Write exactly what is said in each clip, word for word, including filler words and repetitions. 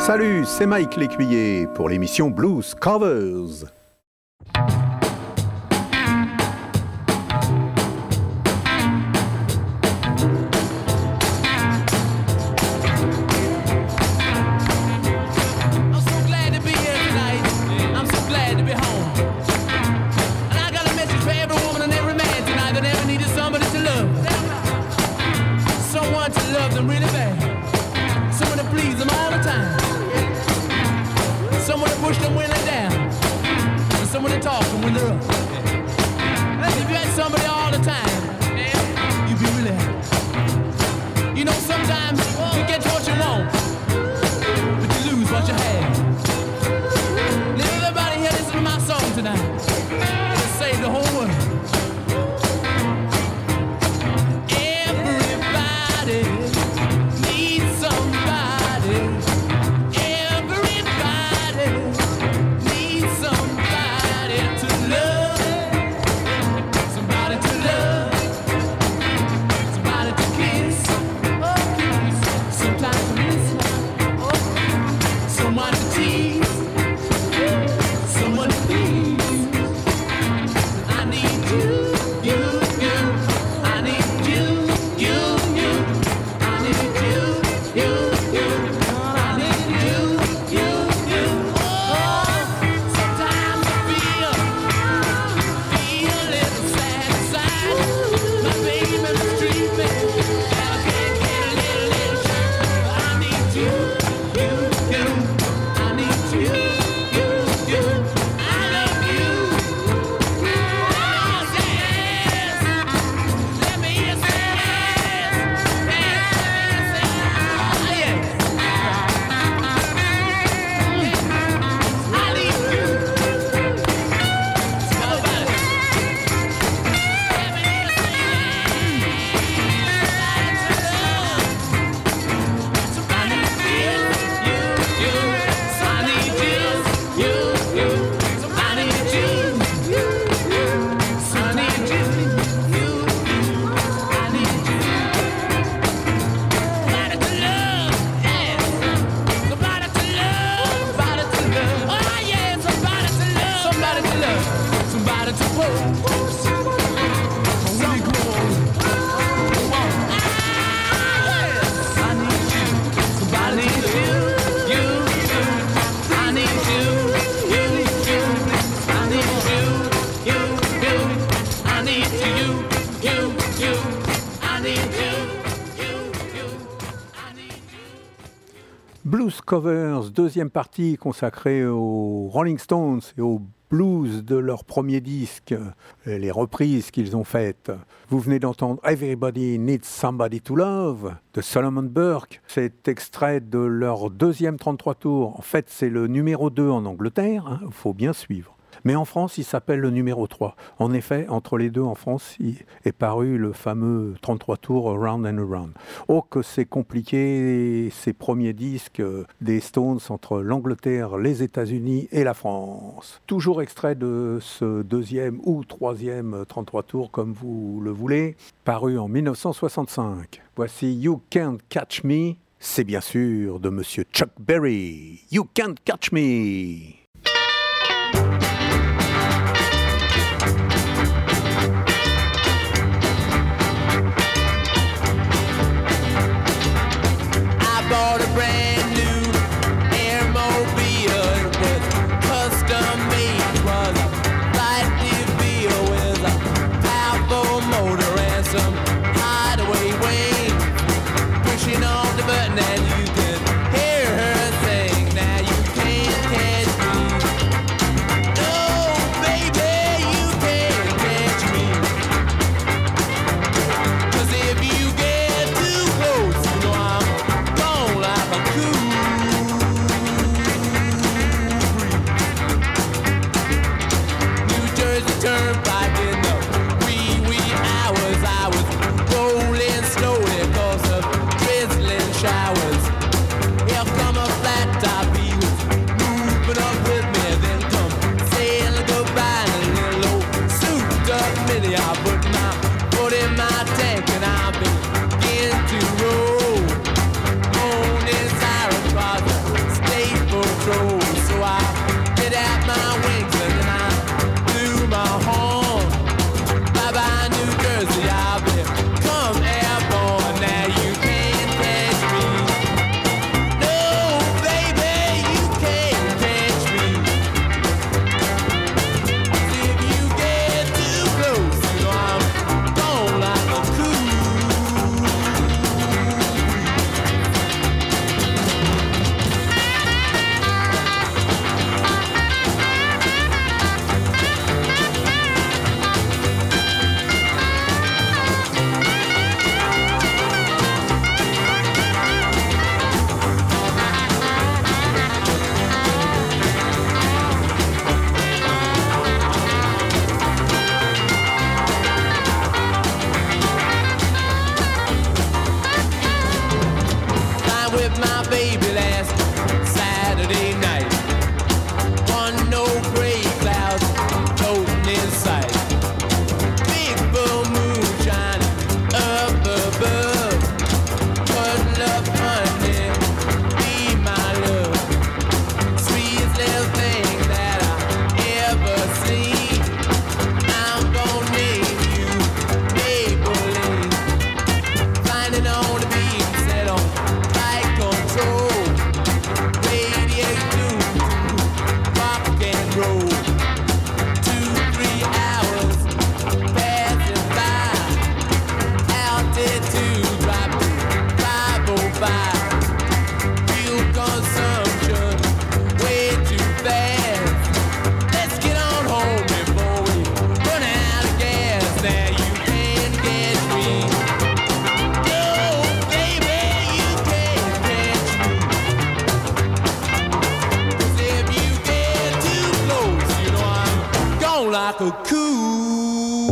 Salut, c'est Mike L'Écuyer pour l'émission Blues Covers. Push them when they're down, and someone to talk them when they're up. And if you had somebody all the time, you'd be really happy. You know, sometimes you get what you want, but you lose what you have. Let everybody here listen to my song tonight. It'll save the whole world. Everybody needs somebody. Blues Covers, deuxième partie consacrée aux Rolling Stones et aux blues de leur premier disque, les reprises qu'ils ont faites. Vous venez d'entendre Everybody Needs Somebody to Love de Solomon Burke. C'est extrait de leur deuxième trente-trois tours. En fait, c'est le numéro deux en Angleterre, il hein, faut bien suivre. Mais en France, il s'appelle le numéro trois. En effet, entre les deux en France, il est paru le fameux trente-trois tours Around and Around. Oh, que c'est compliqué, ces premiers disques des Stones entre l'Angleterre, les États-Unis et la France. Toujours extrait de ce deuxième ou troisième trente-trois tours, comme vous le voulez, paru en dix-neuf cent soixante-cinq. Voici You Can't Catch Me. C'est bien sûr de Monsieur Chuck Berry. You Can't Catch Me. Bought a brand new Airmobile. It was custom made. It was a light DeVille with a powerful motor and some hideaway wing. Pushing on the button and you can hear her sing. Now you can't catch me. like a cool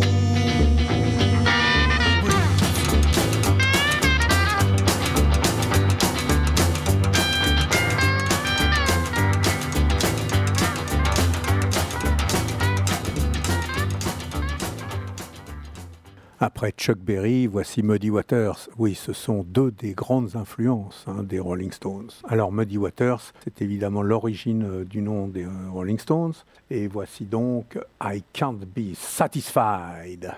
Après Chuck Berry, voici Muddy Waters. Oui, ce sont deux des grandes influences hein, des Rolling Stones. Alors Muddy Waters, c'est évidemment l'origine euh, du nom des euh, Rolling Stones. Et voici donc I Can't Be Satisfied.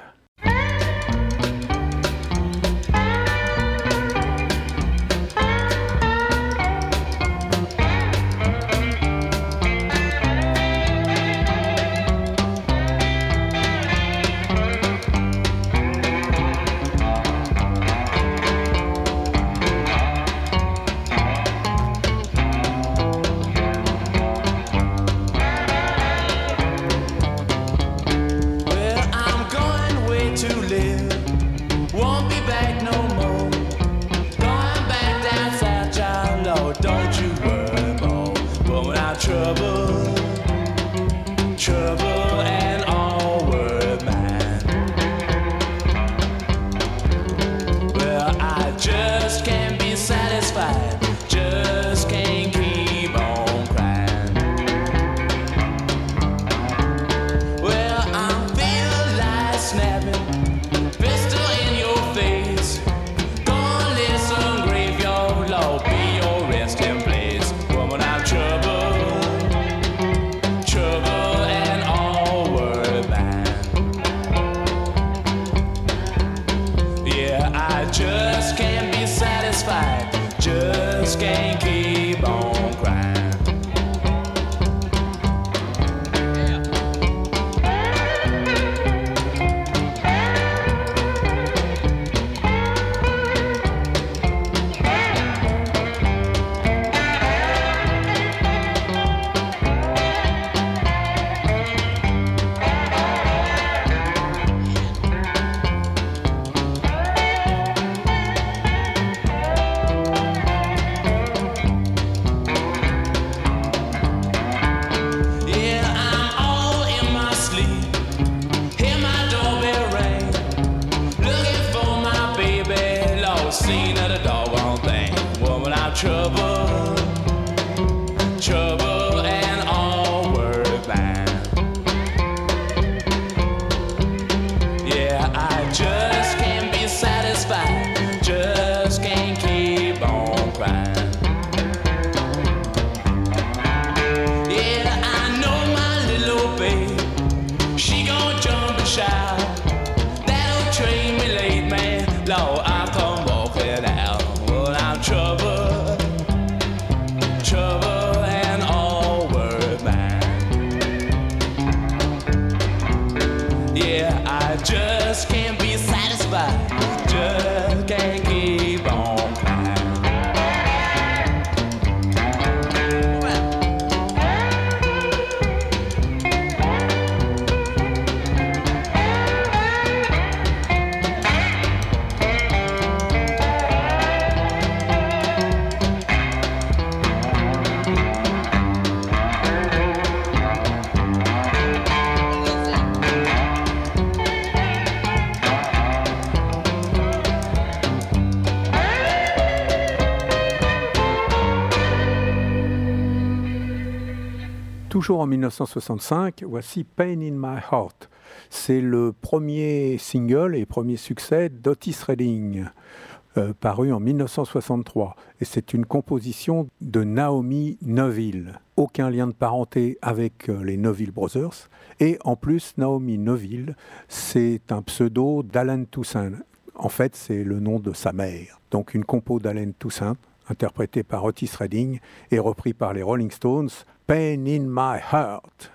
Trouble, trouble, and all were mine. Well, I just can't be satisfied, just can't keep on crying. Well, I feel like snapping, pistol in your face. Gonna listen, graveyard law, be your resting place. Woman, I'm trouble. Just can't be satisfied, just can't keep on crying. Trouble, trouble, and all were mine. Yeah, I just can't be satisfied, just can't keep on crying. Yeah, I know my little babe, she gon' jump and shout. That'll train me late, man. Lord, I come walking out. Well, I'm trouble. Trouble and all were mine. Yeah, I just can't be satisfied, just can't keep on crying. Toujours en dix-neuf cent soixante-cinq, voici Pain in My Heart. C'est le premier single et premier succès d'Otis Redding, euh, paru en dix-neuf cent soixante-trois. Et c'est une composition de Naomi Noville. Aucun lien de parenté avec euh, les Noville Brothers. Et en plus, Naomi Noville, c'est un pseudo d'Alan Toussaint. En fait, c'est le nom de sa mère. Donc une compo d'Alan Toussaint, interprétée par Otis Redding et repris par les Rolling Stones, Pain in My Heart.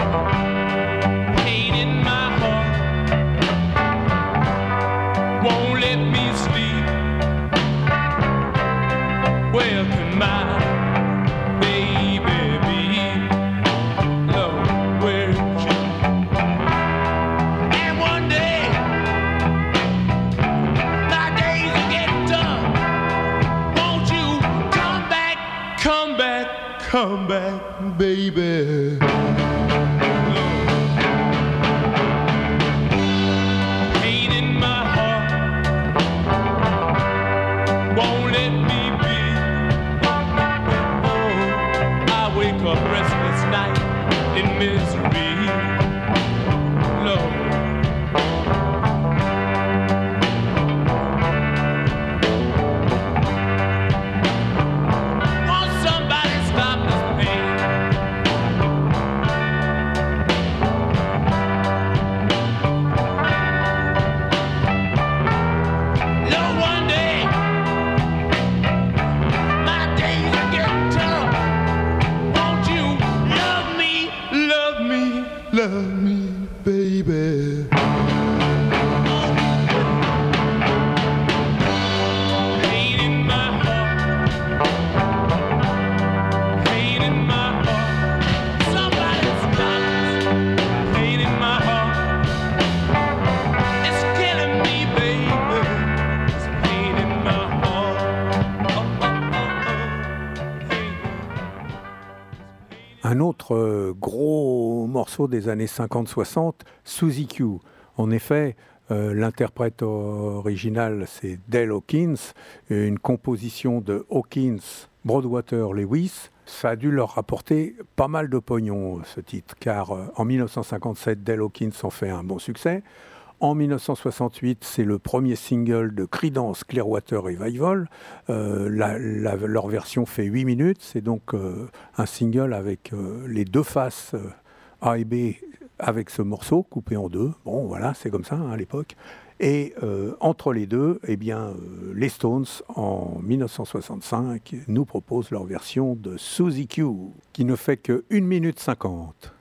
Won't come back, baby. Pain in my heart won't let me be. Oh, I wake up restless night in misery. Lord. Love me, baby. Pain in my heart, pain in my heart. Somebody stop this. Pain in my heart, it's killing me, baby. It's pain in my heart. Oh, oh, oh, oh. Un autre euh, gros morceau des années cinquante soixante, Suzy Q. En effet, euh, l'interprète original, c'est Dale Hawkins, une composition de Hawkins, Broadwater, Lewis. Ça a dû leur rapporter pas mal de pognon, ce titre, car euh, en mille neuf cent cinquante-sept, Dale Hawkins en fait un bon succès. En mille neuf cent soixante-huit, c'est le premier single de Creedence Clearwater Revival. Euh, la, la, leur version fait huit minutes. C'est donc euh, un single avec euh, les deux faces euh, A et B avec ce morceau coupé en deux. Bon, voilà, c'est comme ça hein, à l'époque. Et euh, entre les deux, eh bien, euh, les Stones, en mille neuf cent soixante-cinq, nous proposent leur version de Suzy Q, qui ne fait que une minute cinquante.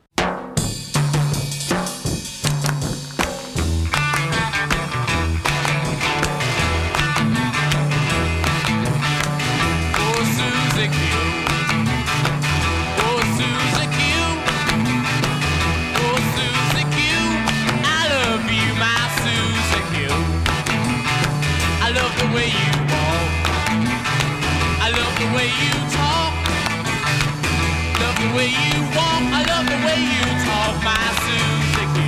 The way you walk, I love the way you talk, my Suzy Q.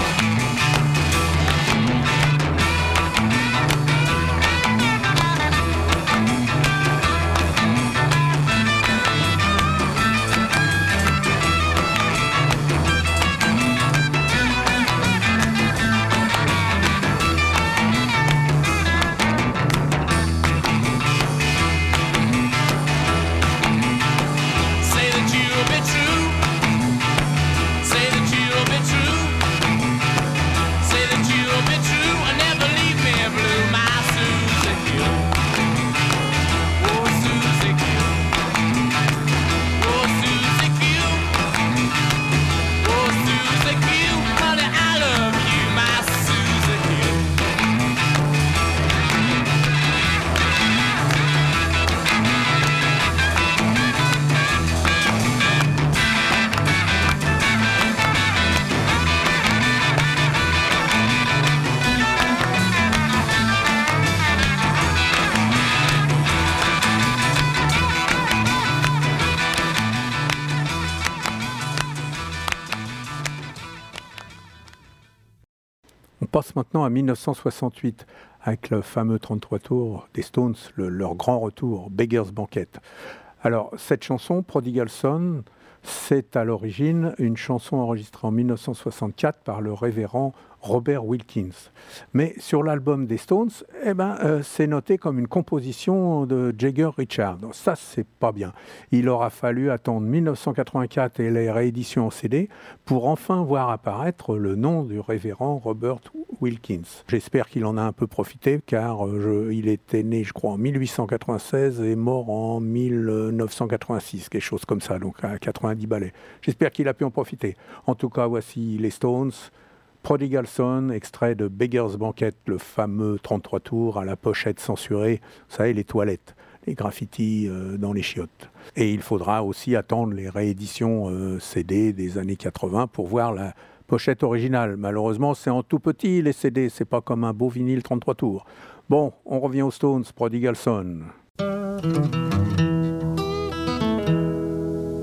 On passe maintenant à mille neuf cent soixante-huit avec le fameux trente-trois tours des Stones, le, leur grand retour, Beggar's Banquet. Alors, cette chanson, Prodigal Son, c'est à l'origine une chanson enregistrée en mille neuf cent soixante-quatre par le révérend Robert Wilkins. Mais sur l'album des Stones, eh ben, euh, c'est noté comme une composition de Jagger Richards. Donc ça, c'est pas bien. Il aura fallu attendre mille neuf cent quatre-vingt-quatre et les rééditions en C D pour enfin voir apparaître le nom du révérend Robert Wilkins. J'espère qu'il en a un peu profité, car euh, je, il était né, je crois, en mille huit cent quatre-vingt-seize et mort en mille neuf cent quatre-vingt-six, quelque chose comme ça, donc à quatre-vingt-dix ballets. J'espère qu'il a pu en profiter. En tout cas, voici les Stones, Prodigal Son, extrait de Beggar's Banquet, le fameux trente-trois tours à la pochette censurée, vous savez, les toilettes, les graffitis euh, dans les chiottes. Et il faudra aussi attendre les rééditions euh, C D des années quatre-vingts pour voir la pochette originale. Malheureusement, c'est en tout petit les C D, c'est pas comme un beau vinyle trente-trois tours. Bon, on revient aux Stones, Prodigal Son.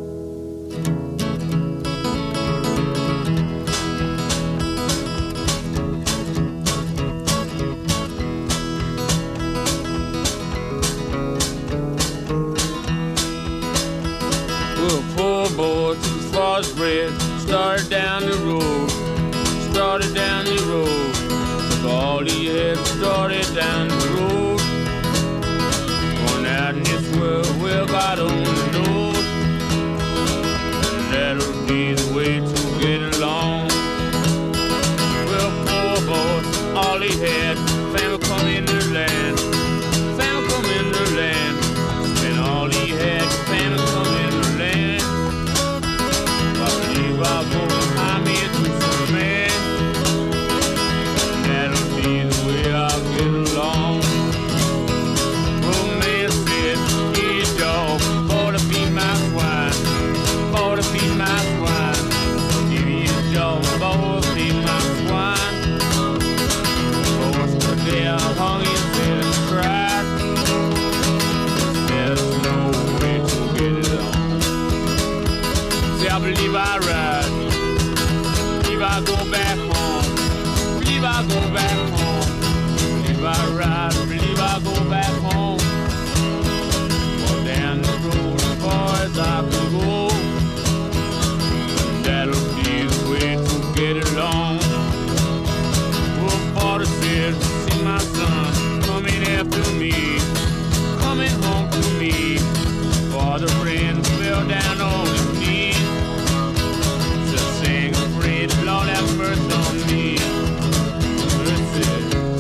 was bred. Started down the road, started down the road. Took all he had, started down the road. Going out in this world, well, God only knows. And that'll be the way to get along. Well, poor boy, all he had, family come in the land, family come in the land. And all he had, family come in the land. I believe I'll go behind me into some man. And that'll be the way I'll get along. Oh, man said, here you go, for to feed my swine, for to feed my swine. Give you a job, for to feed my swine. Oh, stood there, hung his head and cried. There's no way to get it on. See, I believe I ride, believe I go back home, believe I go back home, believe I ride, believe I go back home. Or down the road as far as I can go. And that'll be the way to get along. Oh, father said, see my son coming after me, coming home to me. Father ran, fell down on his knees. Just sang a praise, Lord have mercy on me. Mercy.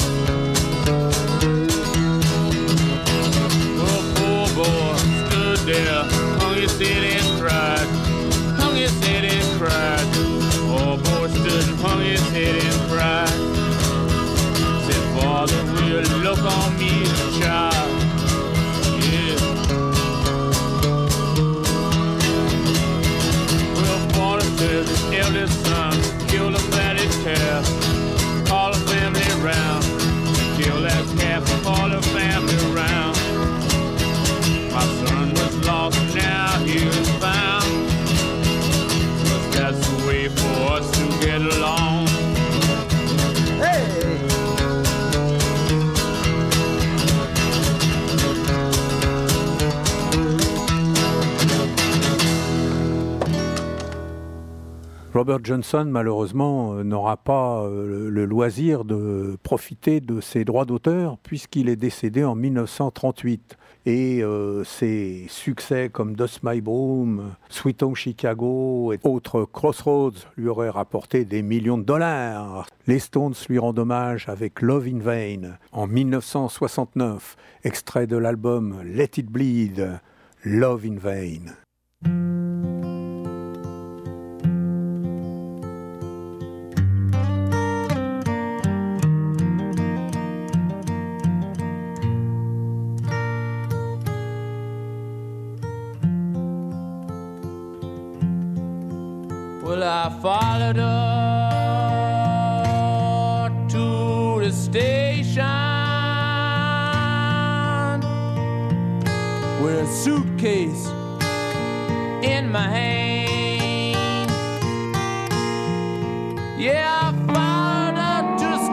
Oh, poor boy stood there, hung his head and cried, hung his head and cried. Oh, boy stood and hung his head and cried. Said, Father, will look on me, child. Yeah. Well, Father said, his eldest son killed a fatted calf, call the family round, kill that calf and call the family round. My son was lost, now he is found. But that's the way for us to get along. Hey! Robert Johnson, malheureusement, euh, n'aura pas euh, le loisir de profiter de ses droits d'auteur puisqu'il est décédé en mille neuf cent trente-huit. Et euh, ses succès comme Dust My Broom, Sweet Home Chicago et autres Crossroads lui auraient rapporté des millions de dollars. Les Stones lui rendent hommage avec Love in Vain en mille neuf cent soixante-neuf, extrait de l'album Let It Bleed, Love in Vain. Well, I followed her to the station with a suitcase in my hand. Yeah, I followed her to the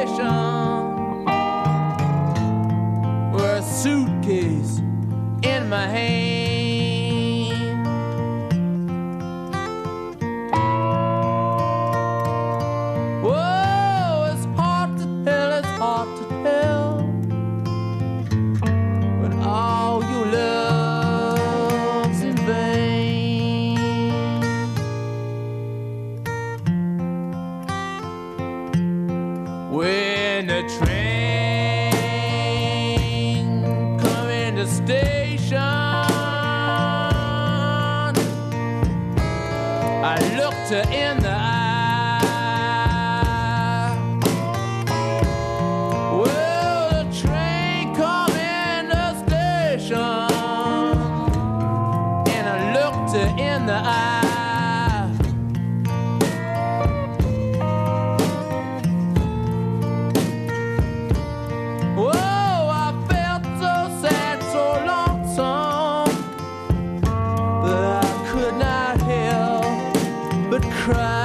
station with a suitcase in my hand. In the eye. Well, the train come in the station, and I looked her in the eye. Whoa, I felt so sad, so lonesome, but I could not help but cry.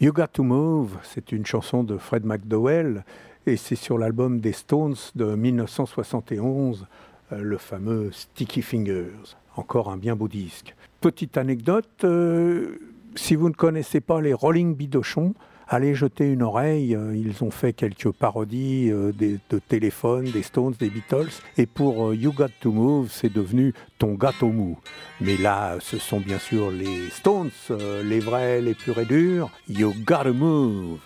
You Got to Move, c'est une chanson de Fred McDowell et c'est sur l'album des Stones de dix-neuf cent soixante et onze, euh, le fameux Sticky Fingers. Encore un bien beau disque. Petite anecdote, euh, si vous ne connaissez pas les Rolling Bidochon, allez jeter une oreille. Ils ont fait quelques parodies euh, des, de téléphone, des Stones, des Beatles. Et pour euh, You Got to Move, c'est devenu Ton gâteau mou. Mais là, ce sont bien sûr les Stones, euh, les vrais, les purs et durs. You Gotta Move.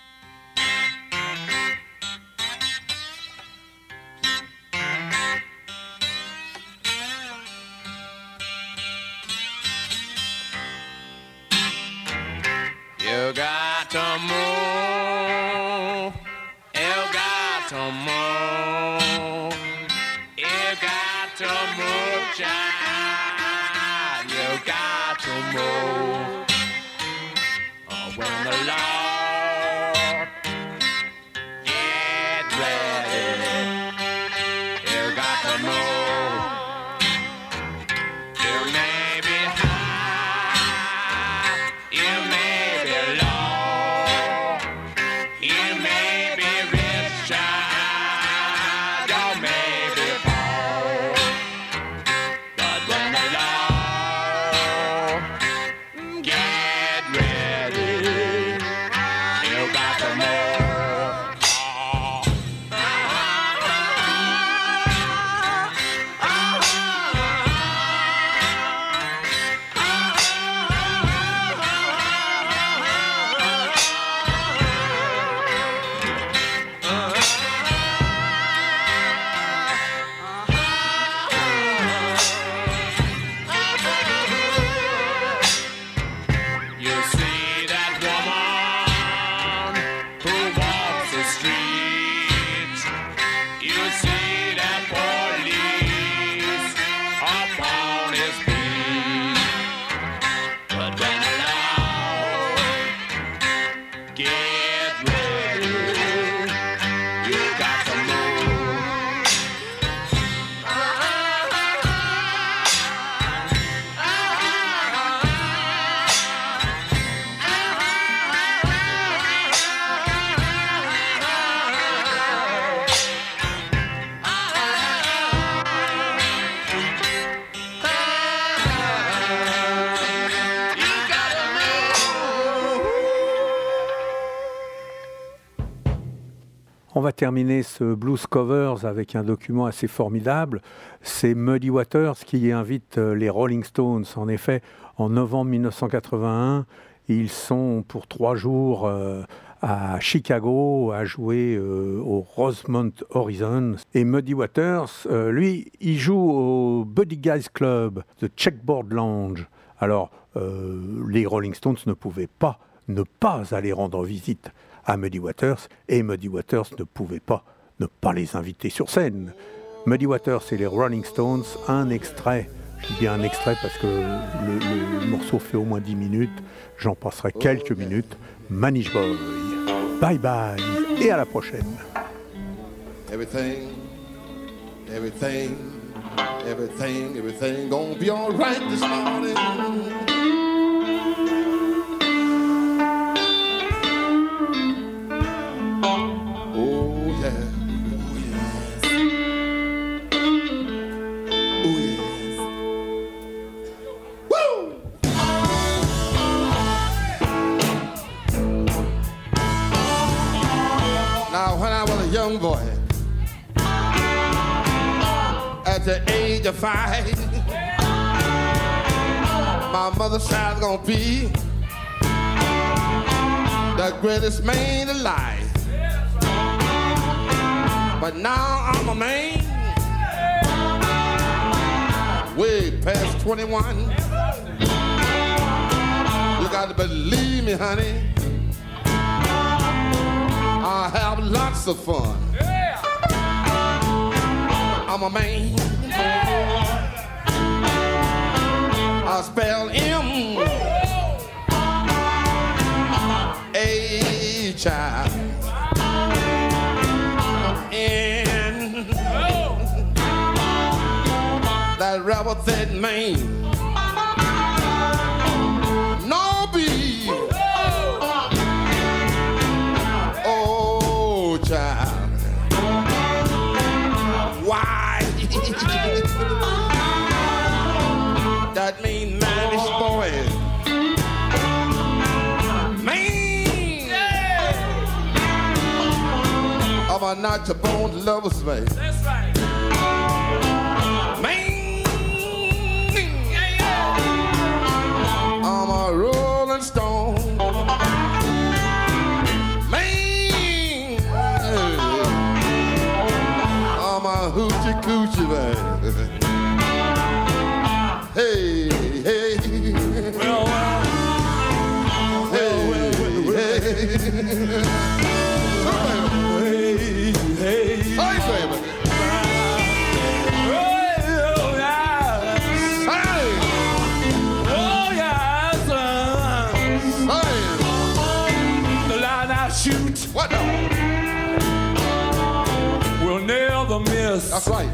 You got to move. You got to move. You got to move, child. You got to move. Oh, when the Lord get ready, you got to move. You may be high. You may On va terminer ce Blues Covers avec un document assez formidable. C'est Muddy Waters qui invite les Rolling Stones. En effet, en novembre dix-neuf cent quatre-vingt-un, ils sont pour trois jours euh, à Chicago à jouer euh, au Rosemont Horizon. Et Muddy Waters, euh, lui, il joue au Buddy Guys Club, The Checkboard Lounge. Alors, euh, les Rolling Stones ne pouvaient pas ne pas aller rendre visite à Muddy Waters, et Muddy Waters ne pouvait pas ne pas les inviter sur scène. Muddy Waters et les Rolling Stones, un extrait, je dis bien un extrait parce que le, le morceau fait au moins dix minutes, j'en passerai quelques minutes. Manish Boy, bye bye, et à la prochaine. Everything, everything, everything, everything gonna be all right this morning. Young boy, at the age of five, my mother's child gonna be the greatest man alive. But now I'm a man, way past twenty-one. You got to believe me, honey, I have lots of fun. Yeah. I'm a man. I spell M A child N. That rebel that man. No B. I'm a not your bone lovers, man. That's right. Man, Yeah, yeah. I'm a rolling stone. Man, I'm a hoochie coochie, man. Hey, hey, Well, well. hey, hey. Hey, hey. Hey, baby. Oh, yeah. Hey, Oh, yes. uh, hey. The line I shoot What the? will never miss. That's right.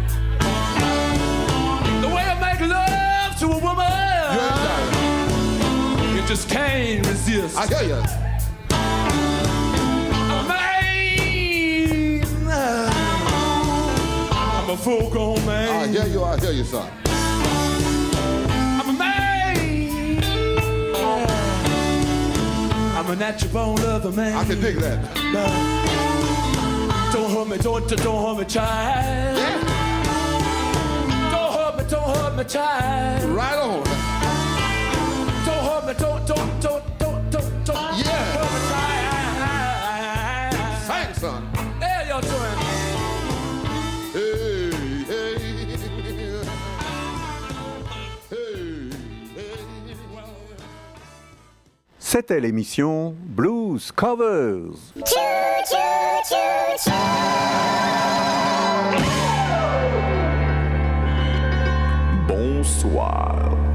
The way I make love to a woman, You ain't got it just can't resist. it. I hear you. I'm a man. I'm a full-grown man. I hear you. I hear you, son. I'm a man. I'm a natural born lover man. I can dig that. Don't hurt me, don't, don't hurt me, child. Yeah. Don't hurt me, don't hurt me, child. Right on. Don't hurt me, don't, don't, don't, don't, don't, don't Yeah. hurt me, child. Sing, son. Hey, y'all doing? Hey, hey. Hey, hey. C'était l'émission Blues Covers. Bonsoir.